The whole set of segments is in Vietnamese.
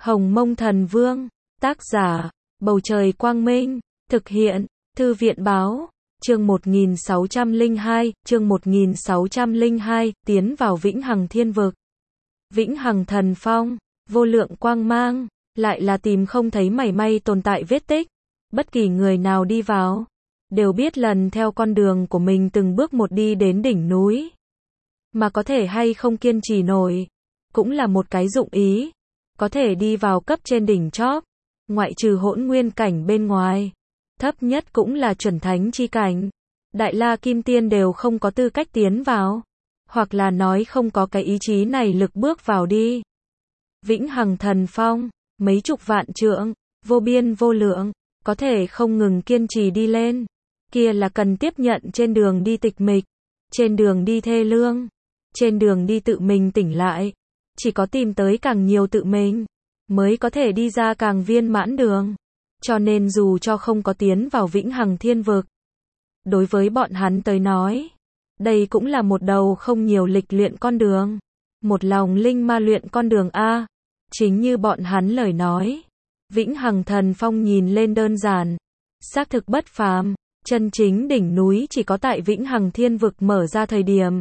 Hồng Mông Thần Vương, tác giả, Bầu Trời Quang Minh, thực hiện, Thư viện Báo, chương 1602, tiến vào Vĩnh Hằng Thiên Vực. Vĩnh Hằng Thần Phong, vô lượng quang mang, lại là tìm không thấy mảy may tồn tại vết tích. Bất kỳ người nào đi vào, đều biết lần theo con đường của mình từng bước một đi đến đỉnh núi. Mà có thể hay không kiên trì nổi, cũng là một cái dụng ý. Có thể đi vào cấp trên đỉnh chóp, ngoại trừ hỗn nguyên cảnh bên ngoài, thấp nhất cũng là chuẩn thánh chi cảnh. Đại La Kim Tiên đều không có tư cách tiến vào, hoặc là nói không có cái ý chí này lực bước vào đi. Vĩnh Hằng Thần Phong, mấy chục vạn trượng, vô biên vô lượng, có thể không ngừng kiên trì đi lên, kia là cần tiếp nhận trên đường đi tịch mịch, trên đường đi thê lương, trên đường đi tự mình tỉnh lại. Chỉ có tìm tới càng nhiều tự mình, mới có thể đi ra càng viên mãn đường. Cho nên dù cho không có tiến vào Vĩnh Hằng Thiên Vực, đối với bọn hắn tới nói, đây cũng là một đầu không nhiều lịch luyện con đường. Một lòng linh ma luyện con đường A. Chính như bọn hắn lời nói, Vĩnh Hằng Thần Phong nhìn lên đơn giản, xác thực bất phàm, chân chính đỉnh núi chỉ có tại Vĩnh Hằng Thiên Vực mở ra thời điểm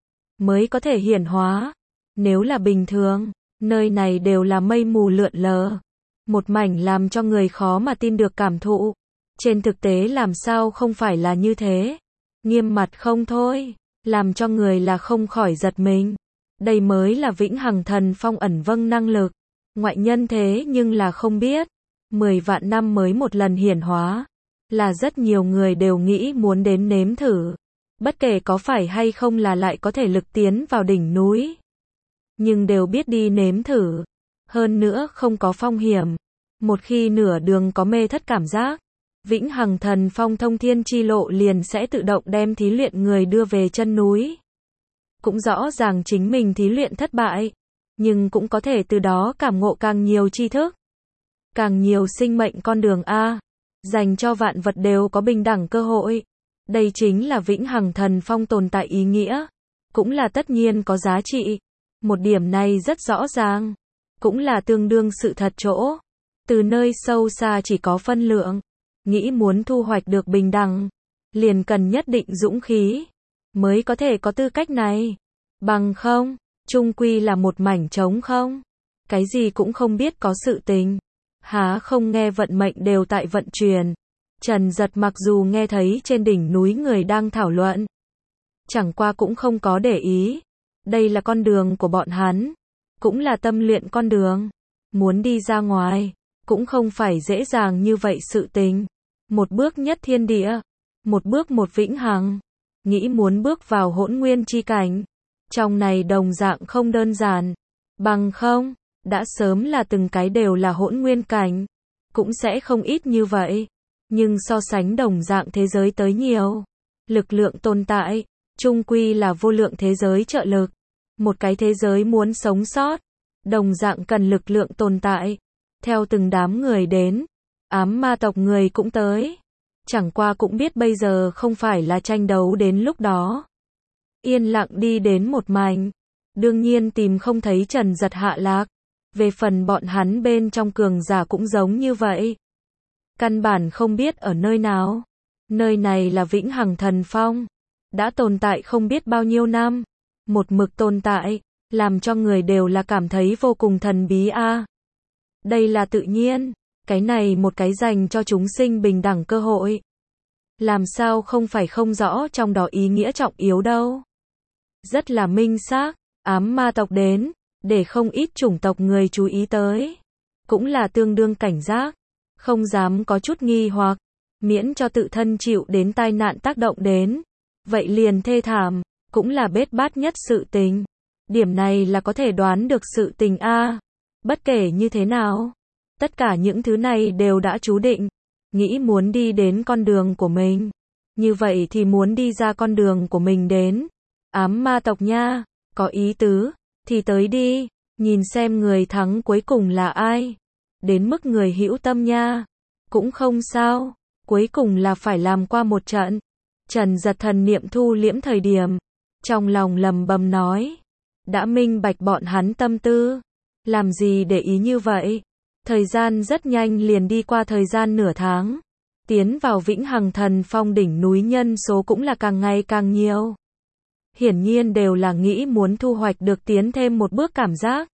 mới có thể hiển hóa. Nếu là bình thường, nơi này đều là mây mù lượn lờ, một mảnh làm cho người khó mà tin được cảm thụ. Trên thực tế làm sao không phải là như thế, nghiêm mặt không thôi, làm cho người là không khỏi giật mình. Đây mới là Vĩnh Hằng Thần Phong ẩn vâng năng lực, ngoại nhân thế nhưng là không biết, 10 vạn năm mới một lần hiển hóa, là rất nhiều người đều nghĩ muốn đến nếm thử, bất kể có phải hay không là lại có thể lực tiến vào đỉnh núi. Nhưng đều biết đi nếm thử, hơn nữa không có phong hiểm. Một khi nửa đường có mê thất cảm giác, Vĩnh Hằng Thần Phong thông thiên chi lộ liền sẽ tự động đem thí luyện người đưa về chân núi. Cũng rõ ràng chính mình thí luyện thất bại, nhưng cũng có thể từ đó cảm ngộ càng nhiều tri thức, càng nhiều sinh mệnh con đường A, dành cho vạn vật đều có bình đẳng cơ hội. Đây chính là Vĩnh Hằng Thần Phong tồn tại ý nghĩa, cũng là tất nhiên có giá trị. Một điểm này rất rõ ràng, cũng là tương đương sự thật chỗ. Từ nơi sâu xa chỉ có phân lượng, nghĩ muốn thu hoạch được bình đẳng, liền cần nhất định dũng khí, mới có thể có tư cách này. Bằng không, chung quy là một mảnh trống không. Cái gì cũng không biết có sự tình. Há không nghe vận mệnh đều tại vận chuyển. Trần Giật mặc dù nghe thấy trên đỉnh núi người đang thảo luận, chẳng qua cũng không có để ý. Đây là con đường của bọn hắn, cũng là tâm luyện con đường. Muốn đi ra ngoài, cũng không phải dễ dàng như vậy sự tình. Một bước nhất thiên địa, một bước một vĩnh hằng. Nghĩ muốn bước vào hỗn nguyên chi cảnh, trong này đồng dạng không đơn giản. Bằng không, đã sớm là từng cái đều là hỗn nguyên cảnh, cũng sẽ không ít như vậy. Nhưng so sánh đồng dạng thế giới tới nhiều, lực lượng tồn tại, chung quy là vô lượng thế giới trợ lực. Một cái thế giới muốn sống sót, đồng dạng cần lực lượng tồn tại. Theo từng đám người đến, ám ma tộc người cũng tới. Chẳng qua cũng biết bây giờ không phải là tranh đấu đến lúc đó. Yên lặng đi đến một mảnh, đương nhiên tìm không thấy Trần Giật hạ lạc. Về phần bọn hắn bên trong cường giả cũng giống như vậy. Căn bản không biết ở nơi nào. Nơi này là Vĩnh Hằng Thần Phong, đã tồn tại không biết bao nhiêu năm. Một mực tồn tại, làm cho người đều là cảm thấy vô cùng thần bí a. Đây là tự nhiên, cái này một cái dành cho chúng sinh bình đẳng cơ hội. Làm sao không phải không rõ trong đó ý nghĩa trọng yếu đâu. Rất là minh xác, ám ma tộc đến, để không ít chủng tộc người chú ý tới. Cũng là tương đương cảnh giác, không dám có chút nghi hoặc, miễn cho tự thân chịu đến tai nạn tác động đến. Vậy liền thê thảm. Cũng là bết bát nhất sự tình. Điểm này là có thể đoán được sự tình a. Bất kể như thế nào, tất cả những thứ này đều đã chú định. Nghĩ muốn đi đến con đường của mình, như vậy thì muốn đi ra con đường của mình đến. Ám ma tộc nha, có ý tứ, thì tới đi, nhìn xem người thắng cuối cùng là ai. Đến mức người hữu tâm nha, cũng không sao, cuối cùng là phải làm qua một trận. Trần Giật thần niệm thu liễm thời điểm, trong lòng lầm bầm nói, đã minh bạch bọn hắn tâm tư, làm gì để ý như vậy, Thời gian rất nhanh liền đi qua thời gian nửa tháng. Tiến vào Vĩnh Hằng Thần Phong đỉnh núi nhân số cũng là càng ngày càng nhiều. Hiển nhiên đều là nghĩ muốn thu hoạch được tiến thêm một bước cảm giác.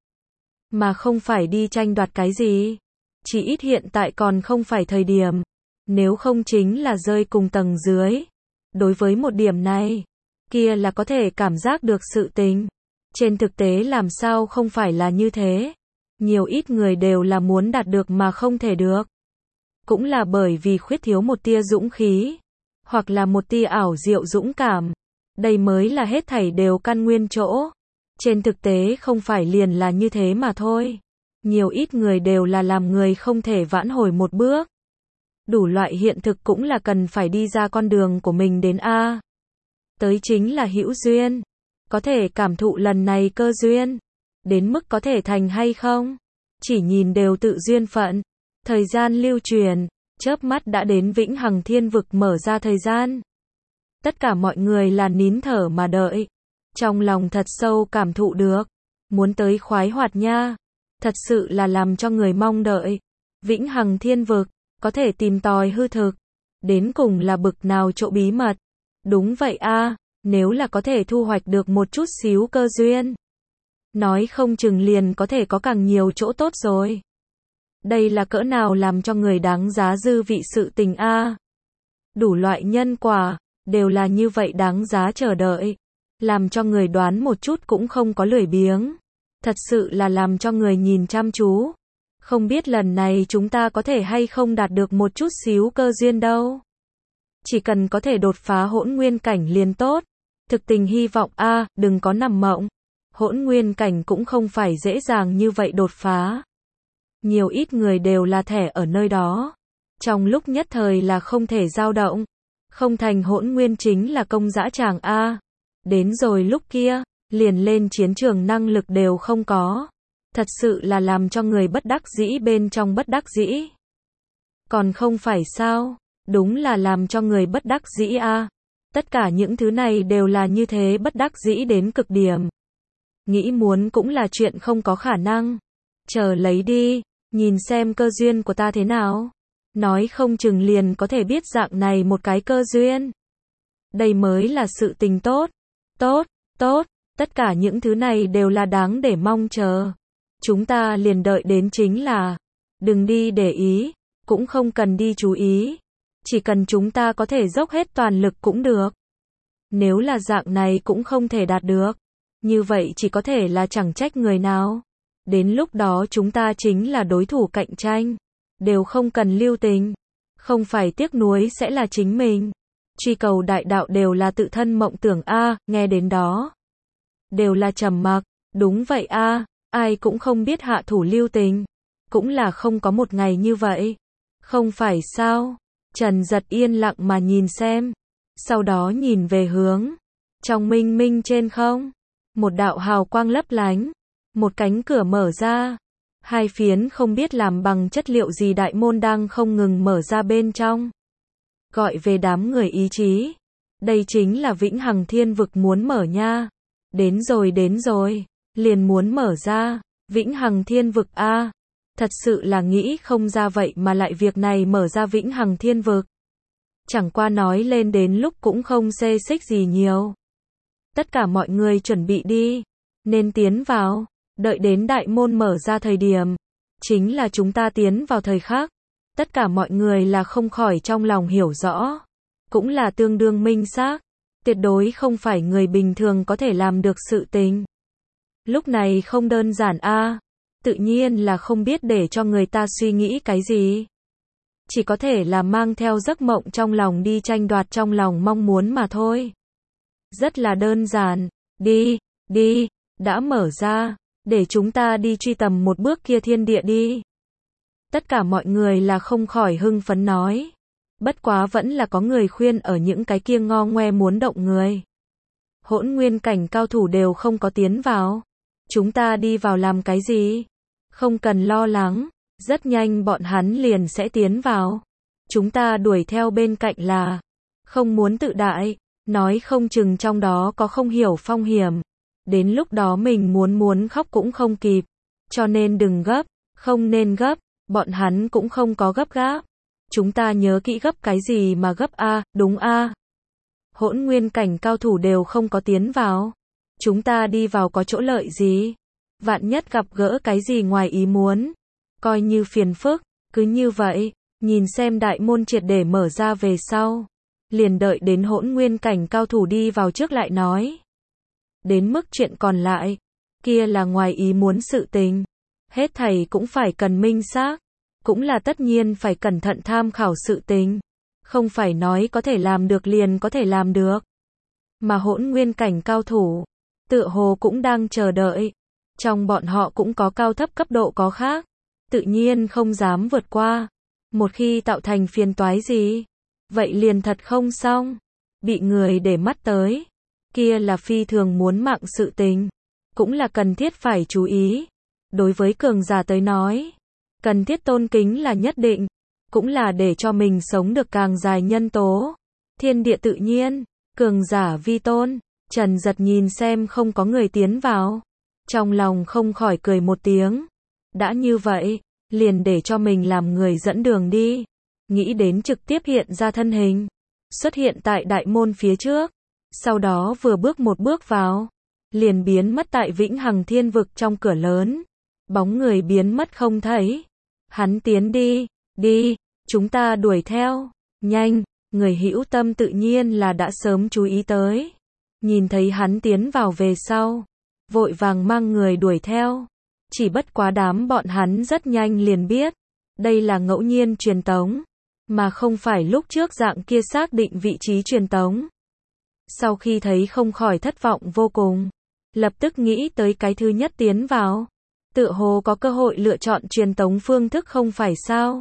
Mà không phải đi tranh đoạt cái gì. Chỉ ít hiện tại còn không phải thời điểm. Nếu không chính là rơi cùng tầng dưới. Đối với một điểm này, kia là có thể cảm giác được sự tình. Trên thực tế làm sao không phải là như thế. Nhiều ít người đều là muốn đạt được mà không thể được. Cũng là bởi vì khuyết thiếu một tia dũng khí. Hoặc là một tia ảo diệu dũng cảm. Đây mới là hết thảy đều căn nguyên chỗ. Trên thực tế không phải liền là như thế mà thôi. Nhiều ít người đều là làm người không thể vãn hồi một bước. Đủ loại hiện thực cũng là cần phải đi ra con đường của mình đến A. Tới chính là hữu duyên. Có thể cảm thụ lần này cơ duyên. Đến mức có thể thành hay không? Chỉ nhìn đều tự duyên phận. Thời gian lưu truyền, chớp mắt đã đến Vĩnh Hằng Thiên Vực mở ra thời gian. Tất cả mọi người là nín thở mà đợi. Trong lòng thật sâu cảm thụ được. Muốn tới khoái hoạt nha. Thật sự là làm cho người mong đợi. Vĩnh Hằng Thiên Vực, có thể tìm tòi hư thực. Đến cùng là bực nào chỗ bí mật. Đúng vậy a, nếu là có thể thu hoạch được một chút xíu cơ duyên. Nói không chừng liền có thể có càng nhiều chỗ tốt rồi. Đây là cỡ nào làm cho người đáng giá dư vị sự tình a. Đủ loại nhân quả, đều là như vậy đáng giá chờ đợi. Làm cho người đoán một chút cũng không có lười biếng. Thật sự là làm cho người nhìn chăm chú. Không biết lần này chúng ta có thể hay không đạt được một chút xíu cơ duyên đâu. Chỉ cần có thể đột phá hỗn nguyên cảnh liền tốt. Thực tình hy vọng a, đừng có nằm mộng. Hỗn nguyên cảnh cũng không phải dễ dàng như vậy đột phá. Nhiều ít người đều là thẻ ở nơi đó. Trong lúc nhất thời là không thể dao động. Không thành hỗn nguyên chính là công dã tràng a. Đến rồi lúc kia, liền lên chiến trường năng lực đều không có. Thật sự là làm cho người bất đắc dĩ bên trong bất đắc dĩ. Còn không phải sao? Đúng là làm cho người bất đắc dĩ a. Tất cả những thứ này đều là như thế bất đắc dĩ đến cực điểm. Nghĩ muốn cũng là chuyện không có khả năng. Chờ lấy đi, nhìn xem cơ duyên của ta thế nào. Nói không chừng liền có thể biết dạng này một cái cơ duyên. Đây mới là sự tình tốt. Tốt, tốt, tất cả những thứ này đều là đáng để mong chờ. Chúng ta liền đợi đến chính là, đừng đi để ý, cũng không cần đi chú ý. Chỉ cần chúng ta có thể dốc hết toàn lực cũng được. Nếu là dạng này cũng không thể đạt được. Như vậy chỉ có thể là chẳng trách người nào. Đến lúc đó chúng ta chính là đối thủ cạnh tranh. Đều không cần lưu tình. Không phải tiếc nuối sẽ là chính mình. Truy cầu đại đạo đều là tự thân mộng tưởng a, nghe đến đó. Đều là trầm mặc, đúng vậy a, ai cũng không biết hạ thủ lưu tình. Cũng là không có một ngày như vậy. Không phải sao? Trần Giật yên lặng mà nhìn xem. Sau đó nhìn về hướng. Trong minh minh trên không. Một đạo hào quang lấp lánh. Một cánh cửa mở ra. Hai phiến không biết làm bằng chất liệu gì đại môn đang không ngừng mở ra bên trong. Gọi về đám người ý chí. Đây chính là Vĩnh Hằng Thiên Vực muốn mở nha. Đến rồi. Liền muốn mở ra. Vĩnh Hằng Thiên Vực a. Thật sự là nghĩ không ra vậy mà lại việc này mở ra Vĩnh Hằng Thiên Vực. Chẳng qua nói lên đến lúc cũng không xê xích gì nhiều. Tất cả mọi người chuẩn bị đi. Nên tiến vào. Đợi đến đại môn mở ra thời điểm. Chính là chúng ta tiến vào thời khắc. Tất cả mọi người là không khỏi trong lòng hiểu rõ. Cũng là tương đương minh xác. Tuyệt đối không phải người bình thường có thể làm được sự tình. Lúc này không đơn giản a. Tự nhiên là không biết để cho người ta suy nghĩ cái gì. Chỉ có thể là mang theo giấc mộng trong lòng đi tranh đoạt trong lòng mong muốn mà thôi. Rất là đơn giản. Đi, đã mở ra. Để chúng ta đi truy tầm một bước kia thiên địa đi. Tất cả mọi người là không khỏi hưng phấn nói. Bất quá vẫn là có người khuyên ở những cái kia ngo ngoe muốn động người. Hỗn nguyên cảnh cao thủ đều không có tiến vào. Chúng ta đi vào làm cái gì? Không cần lo lắng. Rất nhanh bọn hắn liền sẽ tiến vào. Chúng ta đuổi theo bên cạnh là. Không muốn tự đại. Nói không chừng trong đó có không hiểu phong hiểm. Đến lúc đó mình muốn khóc cũng không kịp. Cho nên đừng gấp. Không nên gấp. Bọn hắn cũng không có gấp gáp. Chúng ta nhớ kỹ gấp cái gì mà gấp a, đúng a. Hỗn nguyên cảnh cao thủ đều không có tiến vào. Chúng ta đi vào có chỗ lợi gì? Vạn nhất gặp gỡ cái gì ngoài ý muốn. Coi như phiền phức, cứ như vậy, nhìn xem đại môn triệt để mở ra về sau. Liền đợi đến hỗn nguyên cảnh cao thủ đi vào trước lại nói. Đến mức chuyện còn lại, kia là ngoài ý muốn sự tình. Hết thảy cũng phải cần minh xác, cũng là tất nhiên phải cẩn thận tham khảo sự tình. Không phải nói có thể làm được liền có thể làm được. Mà hỗn nguyên cảnh cao thủ, tựa hồ cũng đang chờ đợi. Trong bọn họ cũng có cao thấp cấp độ có khác. Tự nhiên không dám vượt qua. Một khi tạo thành phiền toái gì, vậy liền thật không xong. Bị người để mắt tới, kia là phi thường muốn mạng sự tình. Cũng là cần thiết phải chú ý. Đối với cường giả tới nói, cần thiết tôn kính là nhất định. Cũng là để cho mình sống được càng dài nhân tố. Thiên địa tự nhiên, cường giả vi tôn. Trần Giật nhìn xem không có người tiến vào. Trong lòng không khỏi cười một tiếng. Đã như vậy, liền để cho mình làm người dẫn đường đi. Nghĩ đến trực tiếp hiện ra thân hình. Xuất hiện tại đại môn phía trước. Sau đó vừa bước một bước vào. Liền biến mất tại Vĩnh Hằng Thiên Vực trong cửa lớn. Bóng người biến mất không thấy. Hắn tiến đi, đi, chúng ta đuổi theo. Nhanh, người hữu tâm tự nhiên là đã sớm chú ý tới. Nhìn thấy hắn tiến vào về sau. Vội vàng mang người đuổi theo. Chỉ bất quá đám bọn hắn rất nhanh liền biết. Đây là ngẫu nhiên truyền tống. Mà không phải lúc trước dạng kia xác định vị trí truyền tống. Sau khi thấy không khỏi thất vọng vô cùng. Lập tức nghĩ tới cái thứ nhất tiến vào. Tựa hồ có cơ hội lựa chọn truyền tống phương thức không phải sao.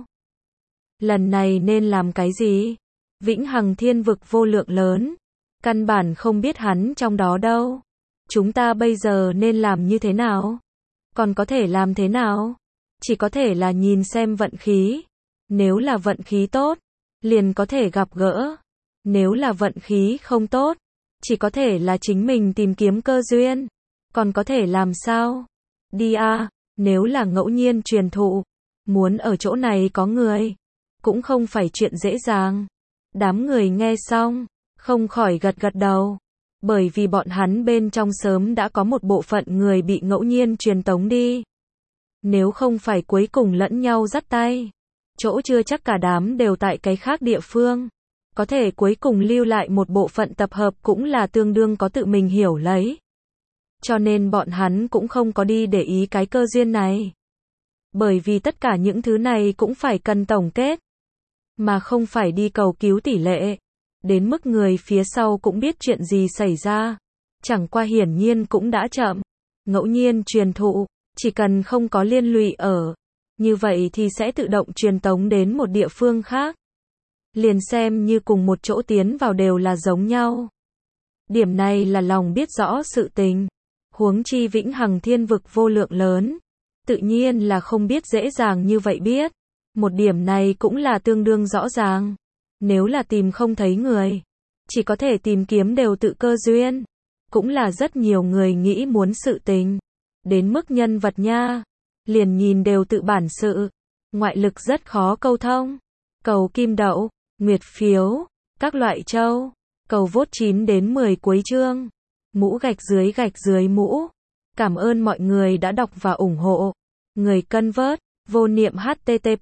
Lần này nên làm cái gì? Vĩnh Hằng Thiên Vực vô lượng lớn. Căn bản không biết hắn trong đó đâu. Chúng ta bây giờ nên làm như thế nào? Còn có thể làm thế nào? Chỉ có thể là nhìn xem vận khí. Nếu là vận khí tốt, liền có thể gặp gỡ. Nếu là vận khí không tốt, chỉ có thể là chính mình tìm kiếm cơ duyên. Còn có thể làm sao? Đi a, nếu là ngẫu nhiên truyền thụ, muốn ở chỗ này có người, cũng không phải chuyện dễ dàng. Đám người nghe xong, không khỏi gật gật đầu. Bởi vì bọn hắn bên trong sớm đã có một bộ phận người bị ngẫu nhiên truyền tống đi. Nếu không phải cuối cùng lẫn nhau dắt tay, chỗ chưa chắc cả đám đều tại cái khác địa phương. Có thể cuối cùng lưu lại một bộ phận tập hợp cũng là tương đương có tự mình hiểu lấy. Cho nên bọn hắn cũng không có đi để ý cái cơ duyên này. Bởi vì tất cả những thứ này cũng phải cần tổng kết. Mà không phải đi cầu cứu tỷ lệ. Đến mức người phía sau cũng biết chuyện gì xảy ra. Chẳng qua hiển nhiên cũng đã chậm. Ngẫu nhiên truyền thụ, chỉ cần không có liên lụy ở. Như vậy thì sẽ tự động truyền tống đến một địa phương khác. Liền xem như cùng một chỗ tiến vào đều là giống nhau. Điểm này là lòng biết rõ sự tình. Huống chi Vĩnh Hằng Thiên Vực vô lượng lớn. Tự nhiên là không biết dễ dàng như vậy biết. Một điểm này cũng là tương đương rõ ràng. Nếu là tìm không thấy người, chỉ có thể tìm kiếm đều tự cơ duyên. Cũng là rất nhiều người nghĩ muốn sự tình. Đến mức nhân vật nha, liền nhìn đều tự bản sự. Ngoại lực rất khó câu thông. Cầu kim đậu, nguyệt phiếu, các loại châu. Cầu vote 9 đến 10 cuối chương. Mũ gạch dưới mũ. Cảm ơn mọi người đã đọc và ủng hộ. Người cân vớt, vô niệm http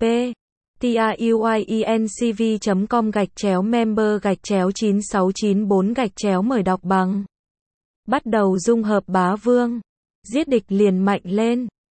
tiuyecv.com/member/9694 mời đọc bằng. Bắt đầu dung hợp bá vương. Giết địch liền mạnh lên.